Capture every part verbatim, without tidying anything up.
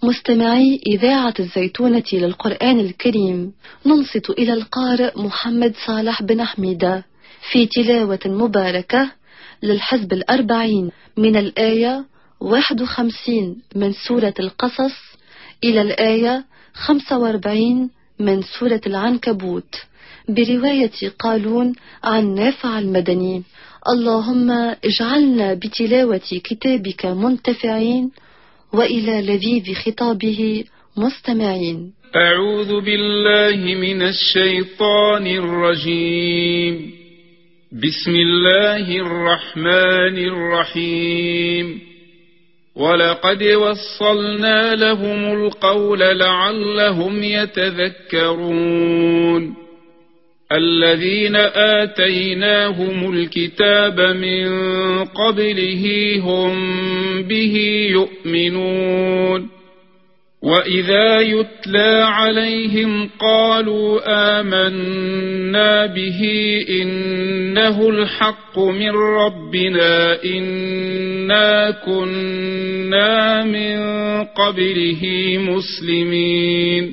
مستمعي إذاعة الزيتونة للقرآن الكريم، ننصت إلى القارئ محمد صالح بن حميدة في تلاوة مباركة للحزب الأربعين من الآية واحد وخمسين من سورة القصص إلى الآية خمسة وأربعين من سورة العنكبوت، برواية قالون عن نافع المدني. اللهم اجعلنا بتلاوة كتابك منتفعين وإلى لذيذ خطابه مستمعين. أعوذ بالله من الشيطان الرجيم. بسم الله الرحمن الرحيم. ولقد وصلنا لهم القول لعلهم يتذكرون. الذين آتيناهم الكتاب من قبله هم به يؤمنون. وإذا يتلى عليهم قالوا آمنا به إنه الحق من ربنا إنا كنا من قبله مسلمين.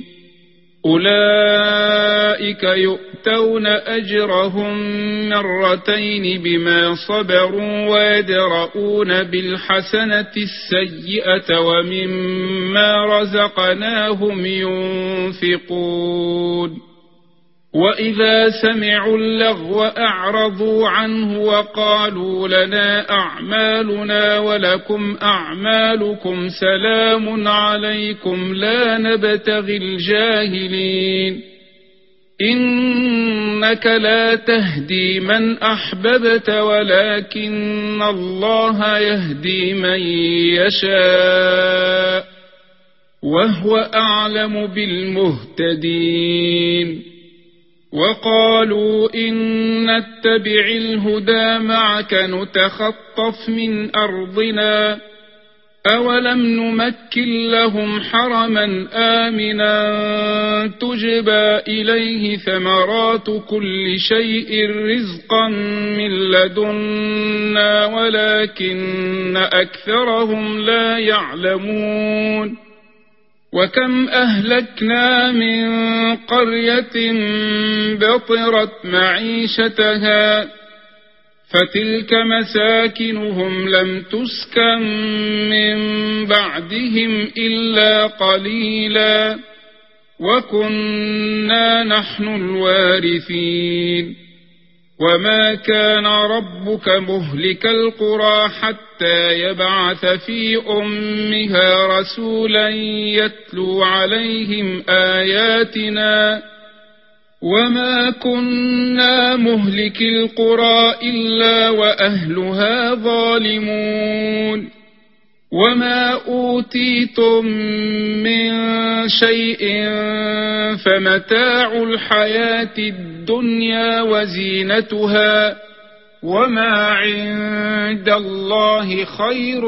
أولئك يؤتون أجرهم مرتين بما صبروا ويدرؤون بالحسنة السيئة ومما رزقناهم ينفقون. وإذا سمعوا اللغو أعرضوا عنه وقالوا لنا أعمالنا ولكم أعمالكم سلام عليكم لا نبتغي الجاهلين. إنك لا تهدي من أحببت ولكن الله يهدي من يشاء وهو أعلم بالمهتدين. وقالوا إن نتبع الهدى معك نتخطف من أرضنا أولم نمكن لهم حرما آمنا تجبى إليه ثمرات كل شيء رزقا من لدنا ولكن أكثرهم لا يعلمون. وكم أهلكنا من قرية بطرت معيشتها فتلك مساكنهم لم تسكن من بعدهم إلا قليلا وكنا نحن الوارثين. وما كان ربك مهلك القرى حتى يبعث في أمها رسولا يتلو عليهم آياتنا وما كنا مهلك القرى إلا وأهلها ظالمون. وما أوتيتم من شيء فمتاع الحياة الدنيا وزينتها وما عند الله خير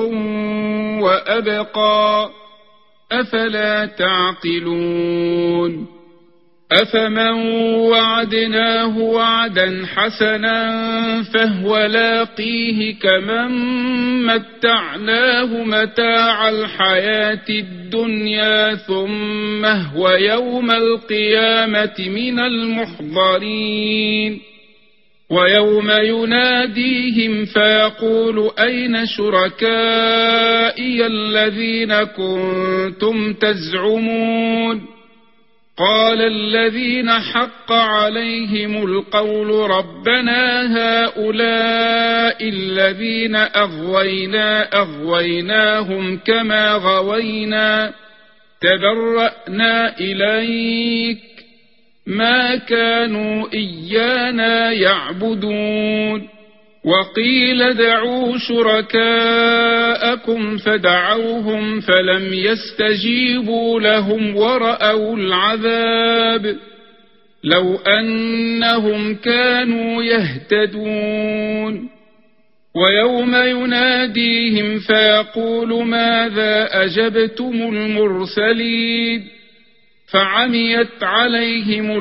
وأبقى أفلا تعقلون. أفمن وعدناه وعدا حسنا فهو لاقيه كمن متعناه متاع الحياة الدنيا ثم هو يوم القيامة من المحضرين. ويوم يناديهم فيقول أين شركائي الذين كنتم تزعمون قال الذين حق عليهم القول ربنا هؤلاء الذين أغوينا أغويناهم كما غوينا تبرأنا إليك ما كانوا إيانا يعبدون. وقيل ادعوا شركاءكم فدعوهم فلم يستجيبوا لهم ورأوا العذاب لو أنهم كانوا يهتدون. ويوم يناديهم فيقول ماذا أجبتم المرسلين فعميت عليهم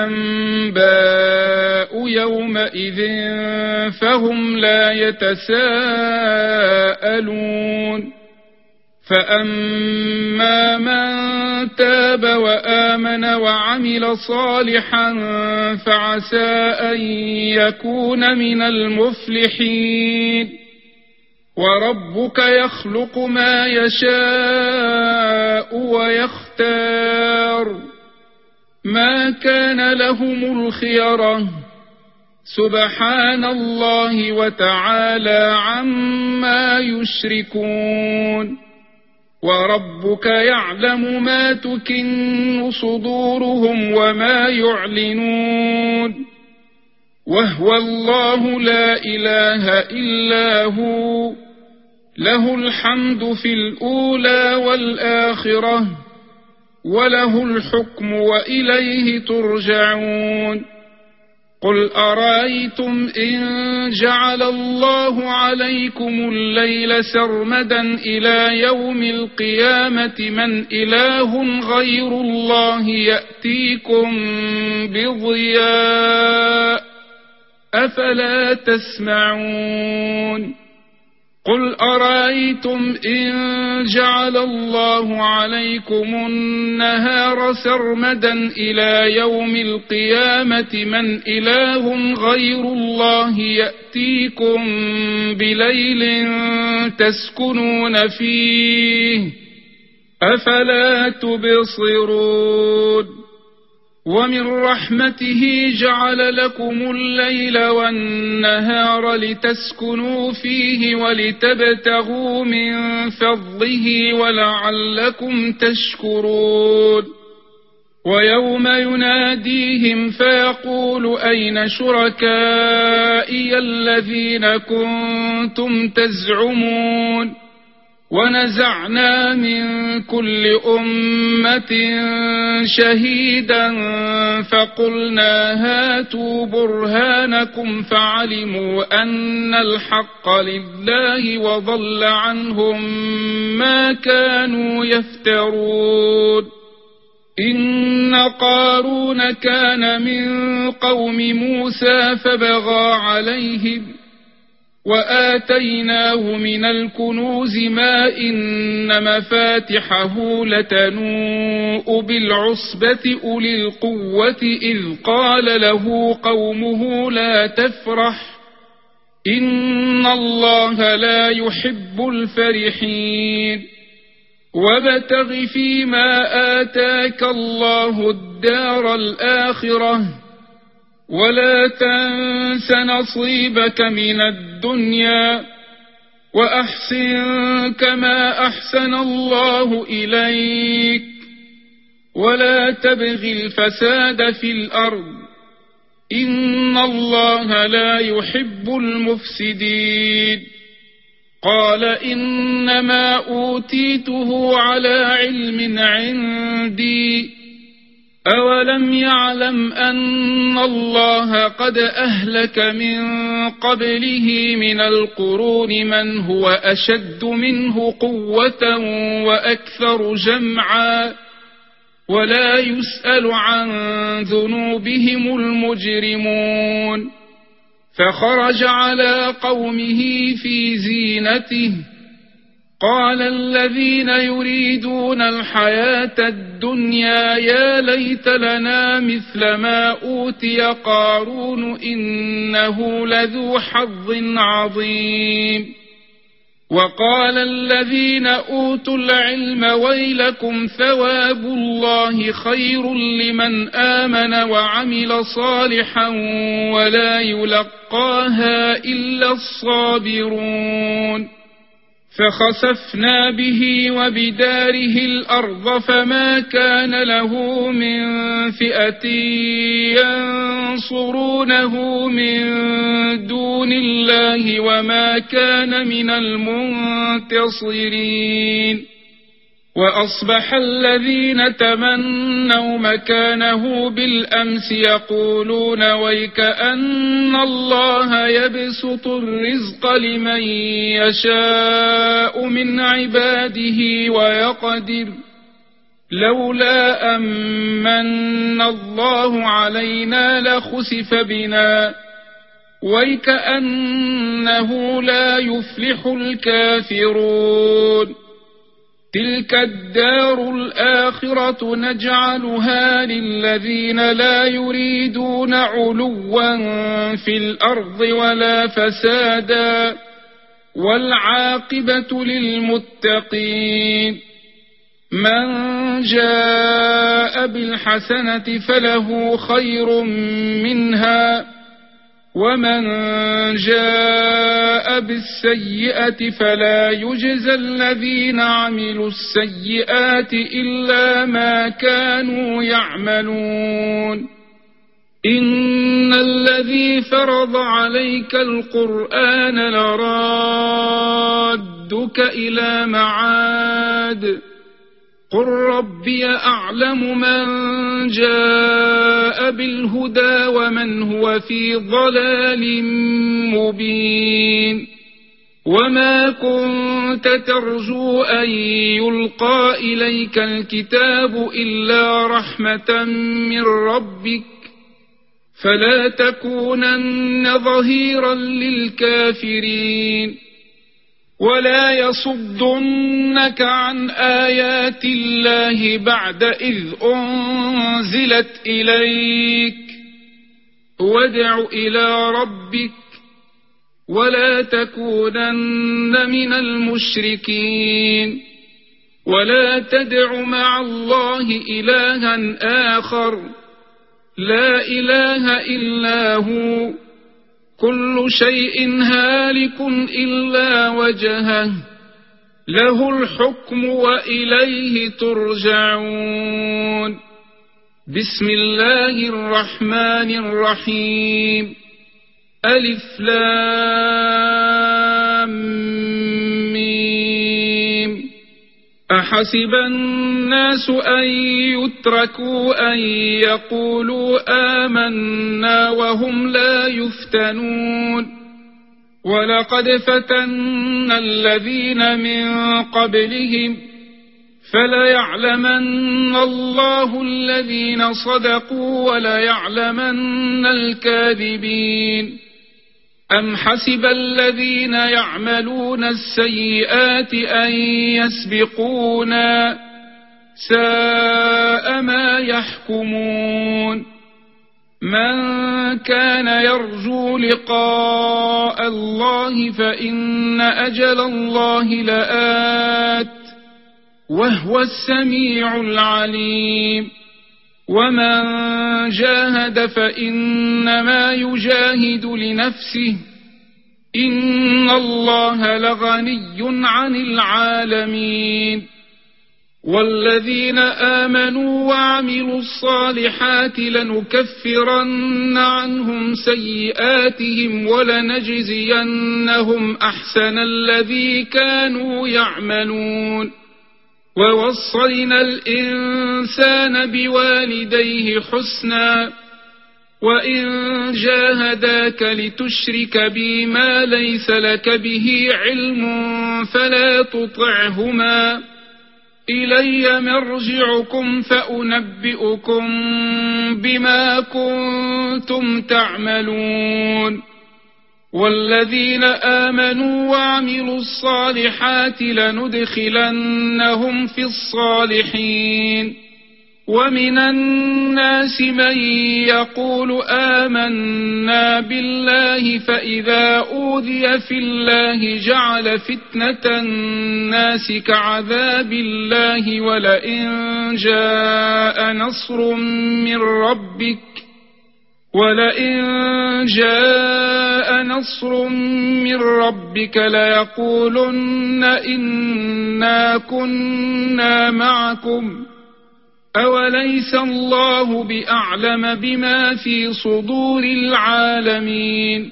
الأنباء يومئذ فهم لا يتساءلون فأما من تاب وآمن وعمل صالحا فعسى أن يكون من المفلحين. وربك يخلق ما يشاء ويختار ما كان لهم الخيرة سبحان الله وتعالى عما يشركون. وربك يعلم ما تكن صدورهم وما يعلنون وهو الله لا إله إلا هو له الحمد في الأولى والآخرة وله الحكم وإليه ترجعون. قل أرأيتم إن جعل الله عليكم الليل سرمدا إلى يوم القيامة من إله غير الله يأتيكم بضياء أفلا تسمعون. قل أرأيتم إن جعل الله عليكم النهار سرمدا إلى يوم القيامة من إله غير الله يأتيكم بليل تسكنون فيه أفلا تبصرون. ومن رحمته جعل لكم الليل والنهار لتسكنوا فيه ولتبتغوا من فضله ولعلكم تشكرون. ويوم يناديهم فيقول أين شركائي الذين كنتم تزعمون. ونزعنا من كل أمة شهيدا فقلنا هاتوا برهانكم فعلموا أن الحق لله وضل عنهم ما كانوا يفترون. إن قارون كان من قوم موسى فبغى عليهم وآتيناه من الكنوز ما إن مفاتحه لتنوء بالعصبة أولي القوة إذ قال له قومه لا تفرح إن الله لا يحب الفرحين. وابتغ فيما آتاك الله الدار الآخرة ولا تنس نصيبك من الدنيا وأحسن كما أحسن الله إليك ولا تبغ الفساد في الأرض إن الله لا يحب المفسدين. قال إنما أوتيته على علم عندي أولم يعلم أن الله قد أهلك من قبله من القرون من هو أشد منه قوة وأكثر جمعا ولا يسأل عن ذنوبهم المجرمون. فخرج على قومه في زينته قال الذين يريدون الحياة الدنيا يا ليت لنا مثل ما أوتي قارون إنه لذو حظ عظيم. وقال الذين أوتوا العلم ويلكم ثواب الله خير لمن آمن وعمل صالحا ولا يلقاها إلا الصابرون. فخسفنا به وبداره الأرض فما كان له من فئة ينصرونه من دون الله وما كان من المنتصرين. وأصبح الذين تمنوا مكانه بالأمس يقولون ويكأن الله يبسط الرزق لمن يشاء من عباده ويقدر لولا أمن الله علينا لخسف بنا ويكأنه لا يفلح الكافرون. تلك الدار الآخرة نجعلها للذين لا يريدون علوا في الأرض ولا فسادا والعاقبة للمتقين من جاء بالحسنة فله خير منها ومن جاء بالسيئة فلا يجزى الذين عملوا السيئات إلا ما كانوا يعملون إن الذي فرض عليك القرآن لرادك إلى معاد قل ربي أعلم من جاء بالهدى ومن هو في ضلال مبين وما كنت ترجو أن يلقى إليك الكتاب إلا رحمة من ربك فلا تكونن ظهيرا للكافرين ولا يصدنك عن آيات الله بعد إذ أنزلت إليك وادع إلى ربك ولا تكونن من المشركين ولا تدع مع الله إلها آخر لا إله إلا هو كل شيء هالك إلا وجهه له الحكم وإليه ترجعون بسم الله الرحمن الرحيم ألف لام ميم أحسب الناس أن يتركوا أن يقولوا آمنا وهم لا يفتنون ولقد فتنا الذين من قبلهم فليعلمن الله الذين صدقوا وليعلمن الكاذبين أم حسب الذين يعملون السيئات أن يسبقونا ساء ما يحكمون من كان يرجو لقاء الله فإن أجل الله لآت وهو السميع العليم ومن جاهد فإنما يجاهد لنفسه إن الله لغني عن العالمين والذين آمنوا وعملوا الصالحات لنكفرن عنهم سيئاتهم ولنجزينهم أحسن الذي كانوا يعملون ووصينا الإنسان بوالديه حسنا وإن جاهداك لتشرك بي ما ليس لك به علم فلا تطعهما إلي مرجعكم فأنبئكم بما كنتم تعملون والذين آمنوا وعملوا الصالحات لندخلنهم في الصالحين ومن الناس من يقول آمنا بالله فإذا أوذي في الله جعل فتنة الناس كعذاب الله ولئن جاء نصر من ربك ولئن جاء نصر من ربك ليقولن إنا كنا معكم أوليس الله بأعلم بما في صدور العالمين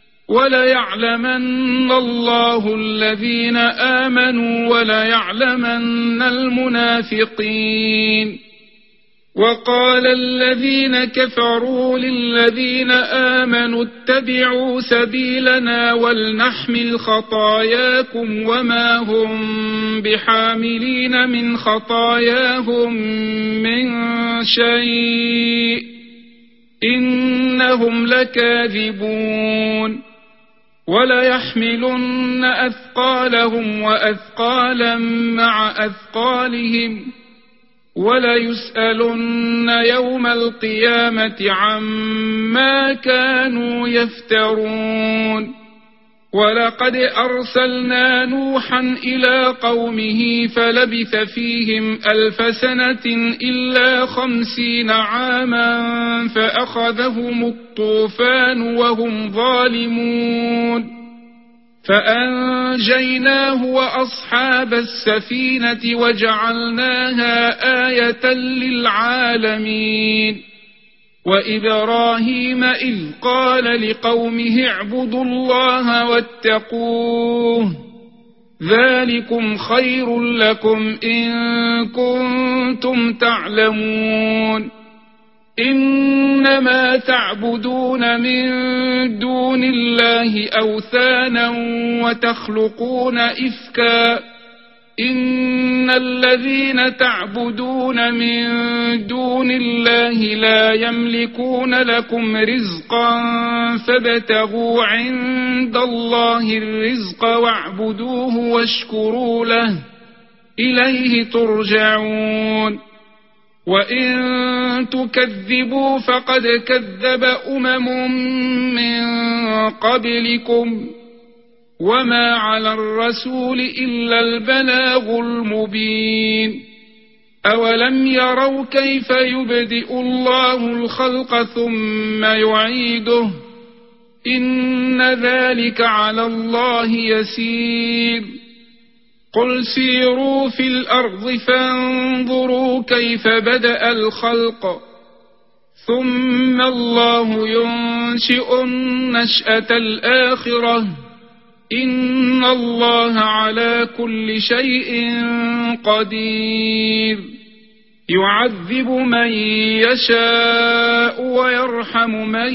وليعلمن الله الذين آمنوا وليعلمن المنافقين وقال الذين كفروا للذين آمنوا اتبعوا سبيلنا ولنحمل خطاياكم وما هم بحاملين من خطاياهم من شيء إنهم لكاذبون وليحملن أثقالهم وأثقالا مع أثقالهم وليسألن يوم القيامة عما كانوا يفترون ولقد أرسلنا نوحا إلى قومه فلبث فيهم ألف سنة إلا خمسين عاما فأخذهم الطوفان وهم ظالمون فأنجيناه وأصحاب السفينة وجعلناها آية للعالمين وإبراهيم إذ قال لقومه اعبدوا الله واتقوه ذلكم خير لكم إن كنتم تعلمون إنما تعبدون من دون الله أوثانا وتخلقون إفكا إن الذين تعبدون من دون الله لا يملكون لكم رزقا فابتغوا عند الله الرزق واعبدوه واشكروا له إليه ترجعون وإن تكذبوا فقد كذب أمم من قبلكم وما على الرسول إلا البلاغ المبين أولم يروا كيف يبدئ الله الخلق ثم يعيده إن ذلك على الله يسير قل سيروا في الأرض فانظروا كيف بدأ الخلق ثم الله ينشئ النشأة الآخرة إن الله على كل شيء قدير يعذب من يشاء ويرحم من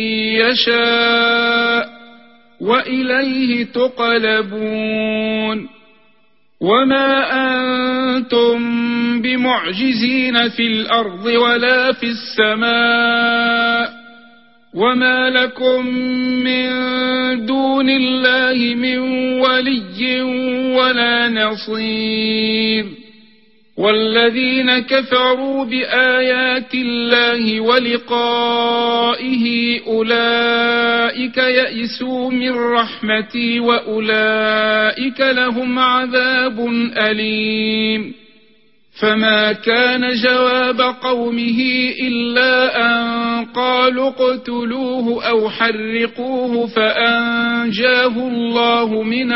يشاء وإليه تقلبون وما أنتم بمعجزين في الأرض ولا في السماء وما لكم من دون الله من ولي ولا نصير والذين كفروا بآيات الله ولقائه أولئك يئسوا من رحمتي وأولئك لهم عذاب أليم فما كان جواب قومه إلا أن قالوا اقتلوه أو حرقوه فأنجاه الله من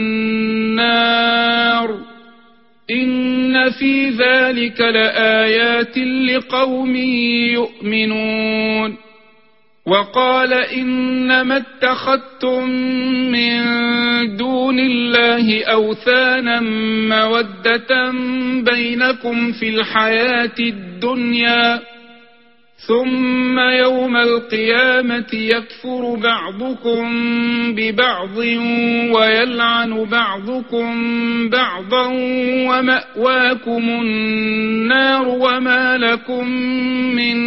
النار إن في ذلك لآيات لقوم يؤمنون وقال إنما اتخذتم من دون الله أوثانا مودة بينكم في الحياة الدنيا ثم يوم القيامة يكفر بعضكم ببعض ويلعن بعضكم بعضا ومأواكم النار وما لكم من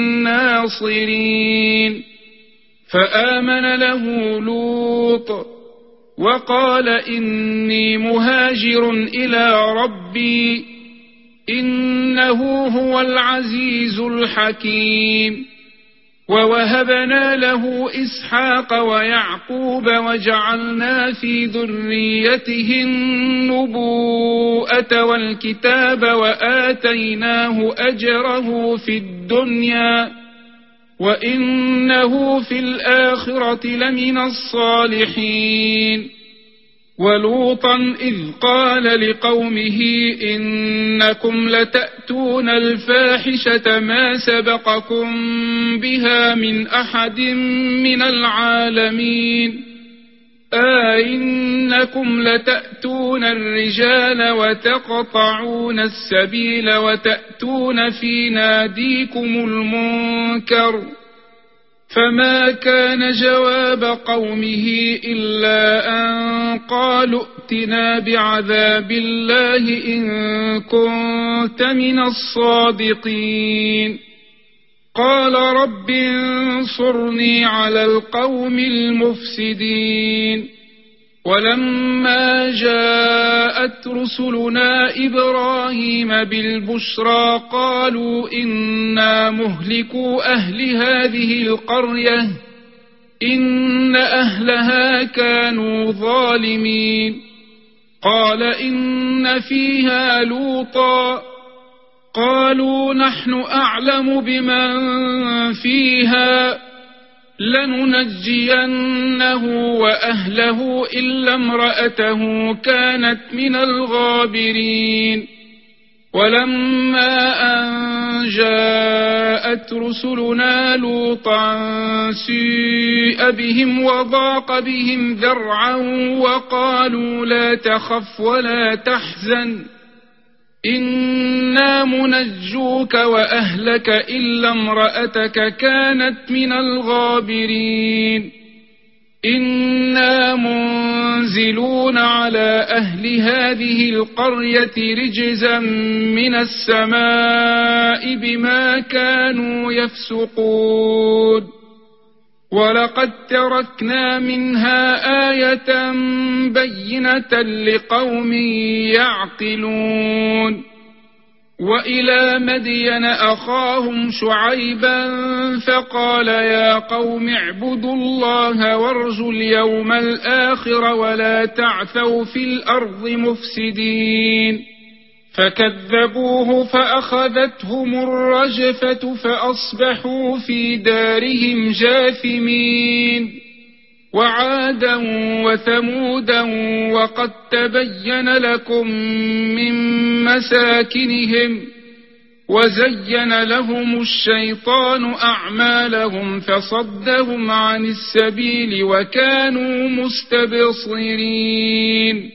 ناصرين فآمن له لوط وقال إني مهاجر إلى ربي إنه هو العزيز الحكيم ووهبنا له إسحاق ويعقوب وجعلنا في ذريته النبوءة والكتاب وآتيناه أجره في الدنيا وإنه في الآخرة لمن الصالحين ولوطا إذ قال لقومه إنكم لتأتون الفاحشة ما سبقكم بها من أحد من العالمين أئنكم لتأتون الرجال وتقطعون السبيل وتأتون في ناديكم المنكر فما كان جواب قومه إلا أن قالوا ائتنا بعذاب الله إن كنت من الصادقين قال رب انصرني على القوم المفسدين ولما جاءت رسلنا إبراهيم بالبشرى قالوا إنا مهلكو أهل هذه القرية إن أهلها كانوا ظالمين قال إن فيها لوطا قالوا نحن أعلم بمن فيها لننجينه وأهله إلا امرأته كانت من الغابرين ولما أن جاءت رسلنا لوطا سيء بهم وضاق بهم ذرعا وقالوا لا تخف ولا تحزن إنا منجوك وأهلك إلا امرأتك كانت من الغابرين إنا منزلون على أهل هذه القرية رجزا من السماء بما كانوا يفسقون ولقد تركنا منها آية بينة لقوم يعقلون وإلى مدين أخاهم شعيبا فقال يا قوم اعبدوا الله وارجوا اليوم الآخر ولا تعثوا في الأرض مفسدين فكذبوه فأخذتهم الرجفة فأصبحوا في دارهم جاثمين وعادا وثمودا وقد تبين لكم من مساكنهم وزين لهم الشيطان أعمالهم فصدهم عن السبيل وكانوا مستبصرين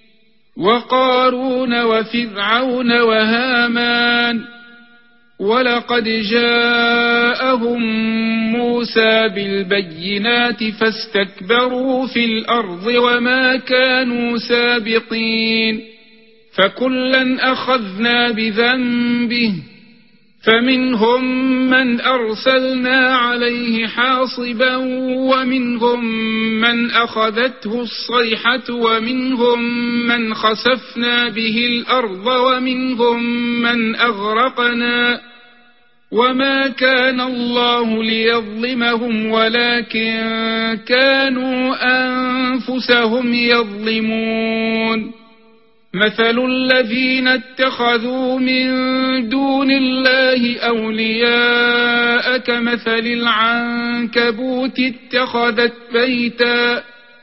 وقارون وفرعون وهامان ولقد جاءهم موسى بالبينات فاستكبروا في الأرض وما كانوا سابقين فكلا أخذنا بذنبه فمنهم من أرسلنا عليه حاصبا ومنهم من أخذته الصيحة ومنهم من خسفنا به الأرض ومنهم من أغرقنا وما كان الله ليظلمهم ولكن كانوا أنفسهم يظلمون مثل الذين اتخذوا من دون الله أولياء كمثل العنكبوت اتخذت بيتا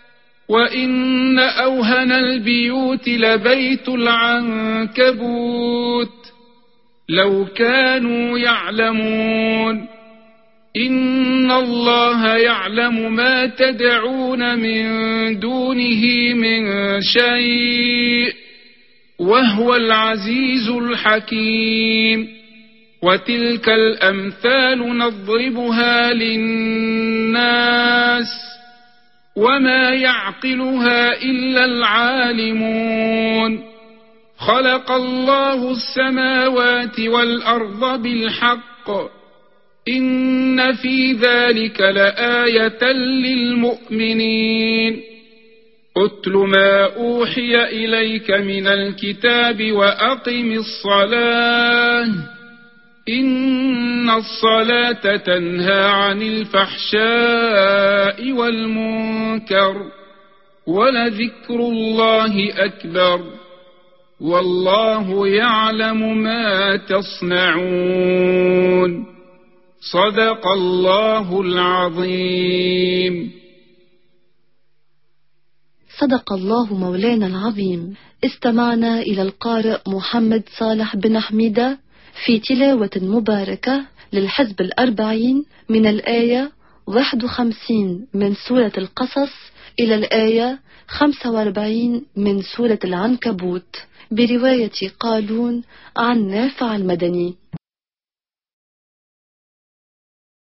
وإن أوهن البيوت لبيت العنكبوت لو كانوا يعلمون إن الله يعلم ما تدعون من دونه من شيء وهو العزيز الحكيم وتلك الأمثال نضربها للناس وما يعقلها إلا العالمون خلق الله السماوات والأرض بالحق إن في ذلك لآية للمؤمنين أتل ما أوحي إليك من الكتاب وأقم الصلاة إن الصلاة تنهى عن الفحشاء والمنكر ولذكر الله أكبر والله يعلم ما تصنعون صدق الله العظيم. صدق الله مولانا العظيم. استمعنا إلى القارئ محمد صالح بن حميدة في تلاوة مباركة للحزب الأربعين من الآية واحد وخمسين من سورة القصص إلى الآية خمسة وأربعين من سورة العنكبوت برواية قالون عن نافع المدني.